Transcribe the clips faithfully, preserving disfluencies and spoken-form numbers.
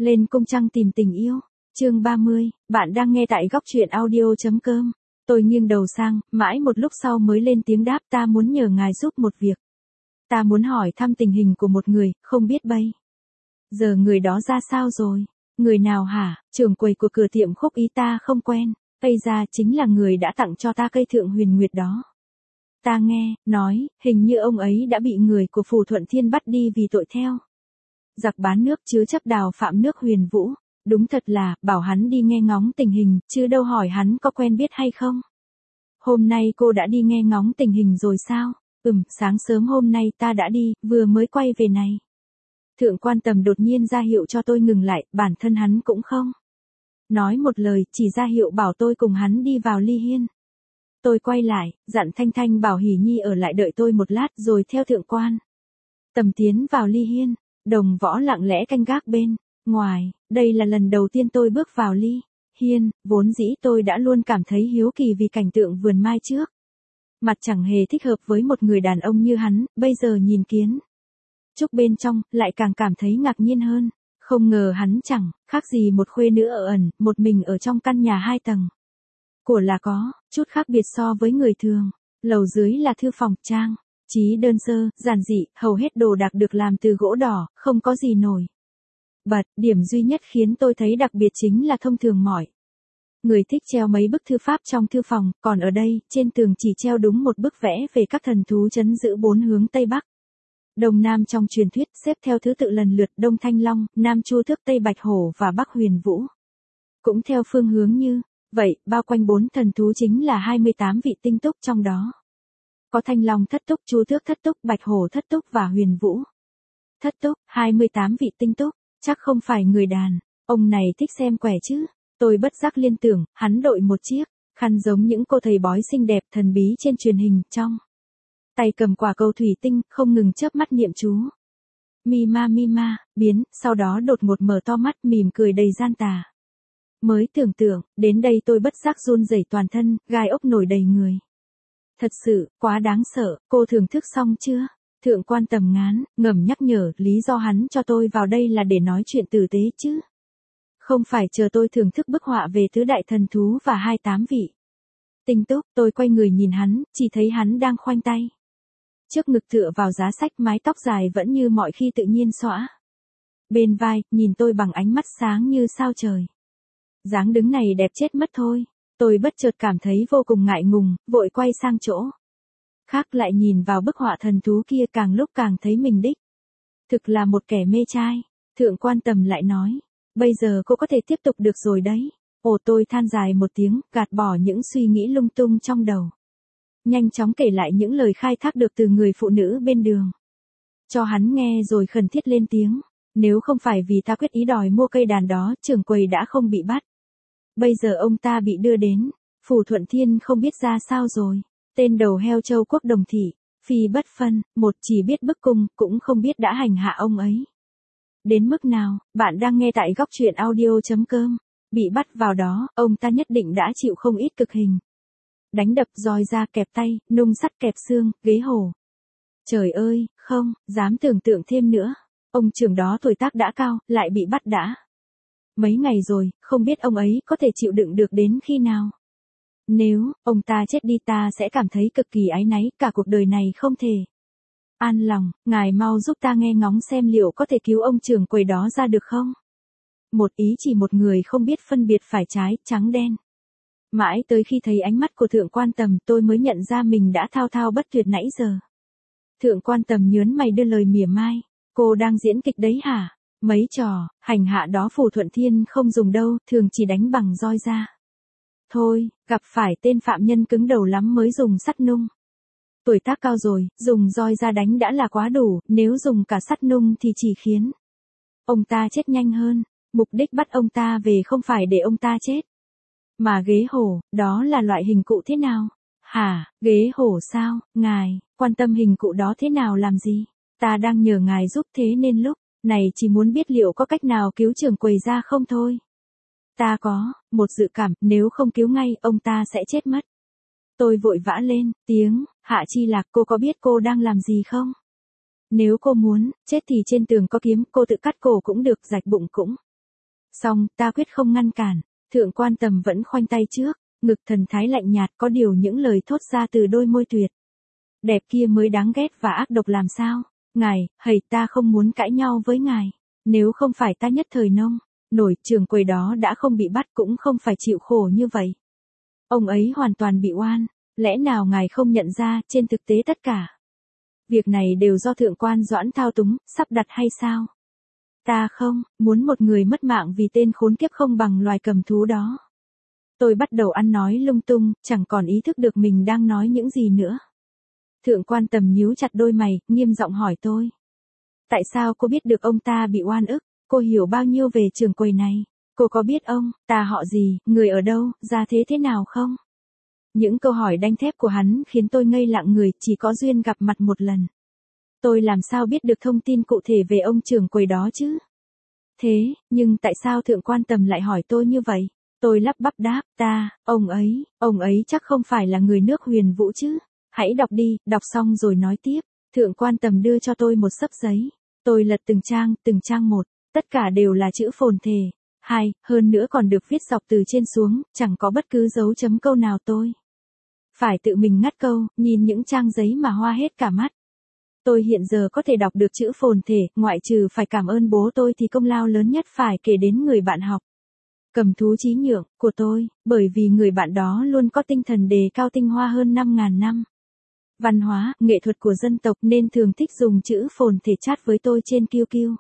Lên cung trăng tìm tình yêu. Chương ba mươi, bạn đang nghe tại góc truyện audio.com. Tôi nghiêng đầu sang, mãi một lúc sau mới lên tiếng đáp, ta muốn nhờ ngài giúp một việc. Ta muốn hỏi thăm tình hình của một người, không biết bây giờ người đó ra sao rồi. Người nào hả? Trưởng quầy của cửa tiệm khúc ý ta không quen. Tây ra chính là người đã tặng cho ta cây thượng huyền nguyệt đó. Ta nghe, nói, hình như ông ấy đã bị người của Phù Thuận Thiên bắt đi vì tội theo giặc bán nước chứa chấp đào phạm nước Huyền Vũ. Đúng thật là, bảo hắn đi nghe ngóng tình hình, chứ đâu hỏi hắn có quen biết hay không. Hôm nay cô đã đi nghe ngóng tình hình rồi sao? Ừm, sáng sớm hôm nay ta đã đi, vừa mới quay về này. Thượng quan Tầm đột nhiên ra hiệu cho tôi ngừng lại, bản thân hắn cũng không nói một lời, chỉ ra hiệu bảo tôi cùng hắn đi vào ly hiên. Tôi quay lại, dặn Thanh Thanh bảo Hỷ Nhi ở lại đợi tôi một lát rồi theo thượng quan Tầm tiến vào ly hiên. Đồng Võ lặng lẽ canh gác bên ngoài, đây là lần đầu tiên tôi bước vào ly hiên, vốn dĩ tôi đã luôn cảm thấy hiếu kỳ vì cảnh tượng vườn mai trước. Mặt chẳng hề thích hợp với một người đàn ông như hắn, bây giờ nhìn kiến trúc bên trong, lại càng cảm thấy ngạc nhiên hơn. Không ngờ hắn chẳng khác gì một khuê nữ ở ẩn, một mình ở trong căn nhà hai tầng. Của là có chút khác biệt so với người thường. Lầu dưới là thư phòng, trang trí đơn sơ, giản dị, hầu hết đồ đạc được làm từ gỗ đỏ, không có gì nổi bật. Điểm duy nhất khiến tôi thấy đặc biệt chính là thông thường mọi người thích treo mấy bức thư pháp trong thư phòng, còn ở đây, trên tường chỉ treo đúng một bức vẽ về các thần thú trấn giữ bốn hướng Tây Bắc. Đông Nam trong truyền thuyết, xếp theo thứ tự lần lượt Đông Thanh Long, Nam Chu Tước, Tây Bạch Hổ và Bắc Huyền Vũ. Cũng theo phương hướng như vậy, bao quanh bốn thần thú chính là hai mươi tám vị tinh túc, trong đó có Thanh Long thất túc, Chu Tước thất túc, Bạch Hổ thất túc và Huyền Vũ thất túc. hai mươi tám vị tinh túc, chắc không phải người đàn ông này thích xem quẻ chứ. Tôi bất giác liên tưởng, hắn đội một chiếc khăn giống những cô thầy bói xinh đẹp thần bí trên truyền hình, trong tay cầm quả cầu thủy tinh, không ngừng chớp mắt niệm chú. Mi ma mi ma, biến, sau đó đột ngột mở to mắt, mỉm cười đầy gian tà. Mới tưởng tượng, đến đây tôi bất giác run rẩy toàn thân, gai ốc nổi đầy người. Thật sự, quá đáng sợ, cô thưởng thức xong chưa? Thượng quan Tầm ngán, ngầm nhắc nhở, lý do hắn cho tôi vào đây là để nói chuyện tử tế chứ. Không phải chờ tôi thưởng thức bức họa về tứ đại thần thú và hai tám vị tinh túc. Tôi quay người nhìn hắn, chỉ thấy hắn đang khoanh tay trước ngực tựa vào giá sách, mái tóc dài vẫn như mọi khi tự nhiên xõa bên vai, nhìn tôi bằng ánh mắt sáng như sao trời. Dáng đứng này đẹp chết mất thôi. Tôi bất chợt cảm thấy vô cùng ngại ngùng, vội quay sang chỗ khác lại nhìn vào bức họa thần thú kia, càng lúc càng thấy mình đích thực là một kẻ mê trai. Thượng quan Tầm lại nói, bây giờ cô có thể tiếp tục được rồi đấy. Ồ, tôi than dài một tiếng, gạt bỏ những suy nghĩ lung tung trong đầu. Nhanh chóng kể lại những lời khai thác được từ người phụ nữ bên đường cho hắn nghe, rồi khẩn thiết lên tiếng. Nếu không phải vì ta quyết ý đòi mua cây đàn đó, trưởng quầy đã không bị bắt. Bây giờ ông ta bị đưa đến Phù Thuận Thiên không biết ra sao rồi. Tên đầu heo Châu Quốc Đồng Thị, phi bất phân, một chỉ biết bức cung, cũng không biết đã hành hạ ông ấy đến mức nào. Bạn đang nghe tại góc truyện audio.com. Bị bắt vào đó, ông ta nhất định đã chịu không ít cực hình. Đánh đập, roi da, kẹp tay, nung sắt, kẹp xương, ghế hổ. Trời ơi, không dám tưởng tượng thêm nữa. Ông trưởng đó tuổi tác đã cao, lại bị bắt đã mấy ngày rồi, không biết ông ấy có thể chịu đựng được đến khi nào. Nếu ông ta chết đi, ta sẽ cảm thấy cực kỳ áy náy, cả cuộc đời này không thể an lòng. Ngài mau giúp ta nghe ngóng xem liệu có thể cứu ông trưởng quầy đó ra được không. Một ý chỉ một người không biết phân biệt phải trái, trắng đen. Mãi tới khi thấy ánh mắt của Thượng quan Tầm, tôi mới nhận ra mình đã thao thao bất tuyệt nãy giờ. Thượng quan Tầm nhớn mày đưa lời mỉa mai. Cô đang diễn kịch đấy hả? Mấy trò hành hạ đó Phù Thuận Thiên không dùng đâu, thường chỉ đánh bằng roi da thôi, gặp phải tên phạm nhân cứng đầu lắm mới dùng sắt nung. Tuổi tác cao rồi, dùng roi da đánh đã là quá đủ, nếu dùng cả sắt nung thì chỉ khiến ông ta chết nhanh hơn. Mục đích bắt ông ta về không phải để ông ta chết. Mà ghế hổ, đó là loại hình cụ thế nào? Hả, ghế hổ sao? Ngài quan tâm hình cụ đó thế nào làm gì? Ta đang nhờ ngài giúp, thế nên lúc này chỉ muốn biết liệu có cách nào cứu trưởng quầy ra không thôi. Ta có một dự cảm, nếu không cứu ngay, ông ta sẽ chết mất. Tôi vội vã lên tiếng, Hạ Chi Lạc, cô có biết cô đang làm gì không? Nếu cô muốn chết thì trên tường có kiếm, cô tự cắt cổ cũng được, rạch bụng cũng Xong, ta quyết không ngăn cản. Thượng quan Tầm vẫn khoanh tay trước, ngực thần thái lạnh nhạt, có điều những lời thốt ra từ đôi môi tuyệt đẹp kia mới đáng ghét và ác độc làm sao. Ngài, hầy, ta không muốn cãi nhau với ngài. Nếu không phải ta nhất thời nông nổi, trưởng quầy đó đã không bị bắt, cũng không phải chịu khổ như vậy. Ông ấy hoàn toàn bị oan. Lẽ nào ngài không nhận ra, trên thực tế tất cả việc này đều do thượng quan Doãn thao túng, sắp đặt hay sao? Ta không muốn một người mất mạng vì tên khốn kiếp không bằng loài cầm thú đó. Tôi bắt đầu ăn nói lung tung, chẳng còn ý thức được mình đang nói những gì nữa. Thượng quan Tầm nhíu chặt đôi mày, nghiêm giọng hỏi tôi. Tại sao cô biết được ông ta bị oan ức? Cô hiểu bao nhiêu về trưởng quầy này? Cô có biết ông ta họ gì, người ở đâu, gia thế thế nào không? Những câu hỏi đanh thép của hắn khiến tôi ngây lặng người, chỉ có duyên gặp mặt một lần. Tôi làm sao biết được thông tin cụ thể về ông trưởng quầy đó chứ? Thế, nhưng tại sao thượng quan Tầm lại hỏi tôi như vậy? Tôi lắp bắp đáp, ta, ông ấy, ông ấy chắc không phải là người nước Huyền Vũ chứ? Hãy đọc đi, đọc xong rồi nói tiếp. Thượng quan Tầm đưa cho tôi một xấp giấy. Tôi lật từng trang, từng trang một, tất cả đều là chữ phồn thể. Hai, hơn nữa còn được viết dọc từ trên xuống, chẳng có bất cứ dấu chấm câu nào. Tôi phải tự mình ngắt câu, nhìn những trang giấy mà hoa hết cả mắt. Tôi hiện giờ có thể đọc được chữ phồn thể, ngoại trừ phải cảm ơn bố tôi thì công lao lớn nhất phải kể đến người bạn học cầm thú chí nhượng của tôi, bởi vì người bạn đó luôn có tinh thần đề cao tinh hoa hơn năm ngàn năm văn hóa, nghệ thuật của dân tộc nên thường thích dùng chữ phồn thể chat với tôi trên Q Q.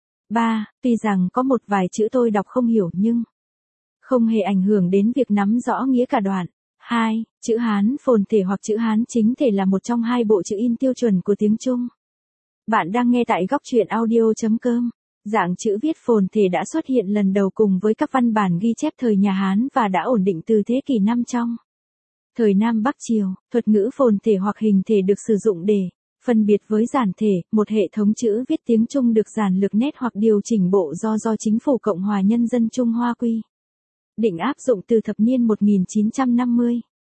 ba. Tuy rằng có một vài chữ tôi đọc không hiểu nhưng không hề ảnh hưởng đến việc nắm rõ nghĩa cả đoạn. hai. Chữ Hán phồn thể hoặc chữ Hán chính thể là một trong hai bộ chữ in tiêu chuẩn của tiếng Trung. Bạn đang nghe tại góc truyện audio chấm com. Dạng chữ viết phồn thể đã xuất hiện lần đầu cùng với các văn bản ghi chép thời nhà Hán và đã ổn định từ thế kỷ năm trong thời Nam Bắc Triều. Thuật ngữ phồn thể hoặc hình thể được sử dụng để phân biệt với giản thể, một hệ thống chữ viết tiếng Trung được giản lược nét hoặc điều chỉnh bộ do do Chính phủ Cộng hòa Nhân dân Trung Hoa quy định áp dụng từ thập niên một nghìn chín trăm năm mươi.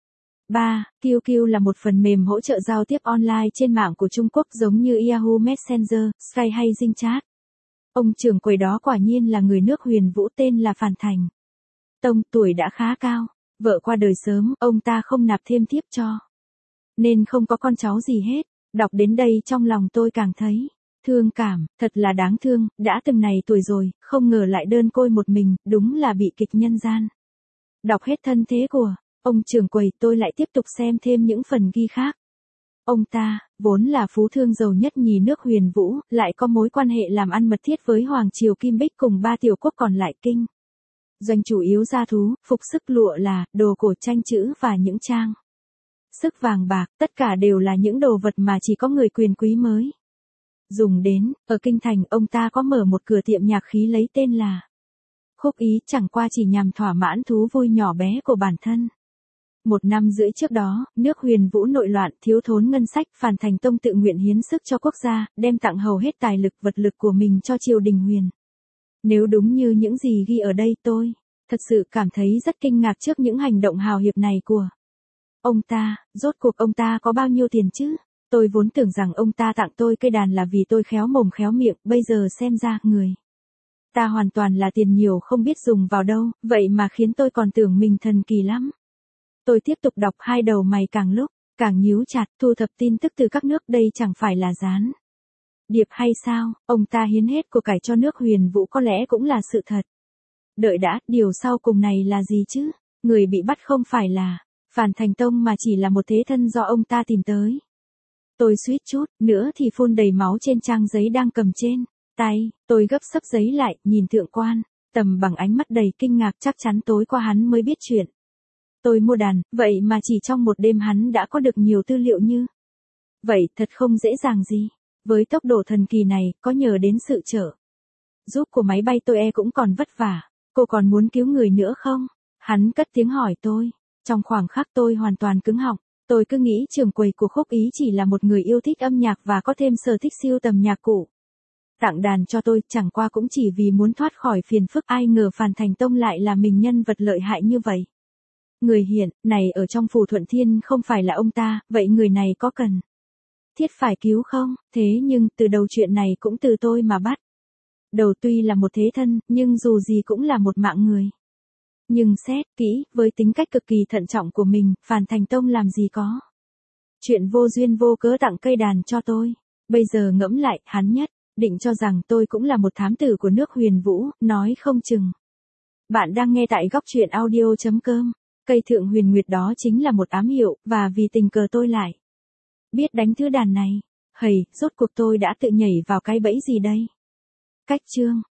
ba. Q Q là một phần mềm hỗ trợ giao tiếp online trên mạng của Trung Quốc giống như Yahoo Messenger, Skype hay Zing Chat. Ông trưởng quầy đó quả nhiên là người nước Huyền Vũ, tên là Phàn Thành Tông, tuổi đã khá cao. Vợ qua đời sớm, ông ta không nạp thêm thiếp cho nên không có con cháu gì hết. Đọc đến đây trong lòng tôi càng thấy thương cảm, thật là đáng thương, đã từng này tuổi rồi, không ngờ lại đơn côi một mình, đúng là bị kịch nhân gian. Đọc hết thân thế của ông trưởng quầy, tôi lại tiếp tục xem thêm những phần ghi khác. Ông ta, vốn là phú thương giàu nhất nhì nước Huyền Vũ, lại có mối quan hệ làm ăn mật thiết với Hoàng Triều Kim Bích cùng ba tiểu quốc còn lại kinh doanh chủ yếu gia thú, phục sức lụa là, đồ cổ tranh chữ và những trang sức vàng bạc, tất cả đều là những đồ vật mà chỉ có người quyền quý mới dùng đến. Ở kinh thành, ông ta có mở một cửa tiệm nhạc khí lấy tên là Khúc Ý, chẳng qua chỉ nhằm thỏa mãn thú vui nhỏ bé của bản thân. Một năm rưỡi trước đó, nước Huyền Vũ nội loạn, thiếu thốn ngân sách, Phàn Thành Tông tự nguyện hiến sức cho quốc gia, đem tặng hầu hết tài lực vật lực của mình cho triều đình Huyền. Nếu đúng như những gì ghi ở đây, tôi thật sự cảm thấy rất kinh ngạc trước những hành động hào hiệp này của ông ta. Rốt cuộc ông ta có bao nhiêu tiền chứ? Tôi vốn tưởng rằng ông ta tặng tôi cây đàn là vì tôi khéo mồm khéo miệng, bây giờ xem ra, người ta hoàn toàn là tiền nhiều không biết dùng vào đâu, vậy mà khiến tôi còn tưởng mình thần kỳ lắm. Tôi tiếp tục đọc, hai đầu mày càng lúc càng nhíu chặt, thu thập tin tức từ các nước, đây chẳng phải là gián điệp hay sao? Ông ta hiến hết của cải cho nước Huyền Vũ có lẽ cũng là sự thật. Đợi đã, điều sau cùng này là gì chứ? Người bị bắt không phải là Phàn Thành Tông mà chỉ là một thế thân do ông ta tìm tới. Tôi suýt chút nữa thì phun đầy máu trên trang giấy đang cầm trên tay. Tôi gấp xấp giấy lại, nhìn thượng quan Tầm bằng ánh mắt đầy kinh ngạc, chắc chắn tối qua hắn mới biết chuyện tôi mua đàn, vậy mà chỉ trong một đêm hắn đã có được nhiều tư liệu như vậy, thật không dễ dàng gì. Với tốc độ thần kỳ này, có nhờ đến sự trợ giúp của máy bay tôi e cũng còn vất vả. Cô còn muốn cứu người nữa không? Hắn cất tiếng hỏi tôi. Trong khoảng khắc tôi hoàn toàn cứng họng. Tôi cứ nghĩ trưởng quầy của Khúc Ý chỉ là một người yêu thích âm nhạc và có thêm sở thích sưu tầm nhạc cụ. Tặng đàn cho tôi, chẳng qua cũng chỉ vì muốn thoát khỏi phiền phức, ai ngờ Phàn Thành Tông lại là mình nhân vật lợi hại như vậy. Người hiện này ở trong phủ Thuận Thiên không phải là ông ta, vậy người này có cần thiết phải cứu không? Thế nhưng, từ đầu chuyện này cũng từ tôi mà bắt đầu tuy là một thế thân, nhưng dù gì cũng là một mạng người. Nhưng xét kỹ, với tính cách cực kỳ thận trọng của mình, Phàn Thành Tông làm gì có chuyện vô duyên vô cớ tặng cây đàn cho tôi. Bây giờ ngẫm lại, hắn nhất định cho rằng tôi cũng là một thám tử của nước Huyền Vũ, nói không chừng. Bạn đang nghe tại góc truyện audio chấm com. Cây Thượng Huyền Nguyệt đó chính là một ám hiệu, và vì tình cờ tôi lại biết đánh thứ đàn này. Hầy, rốt cuộc tôi đã tự nhảy vào cái bẫy gì đây? Cách chương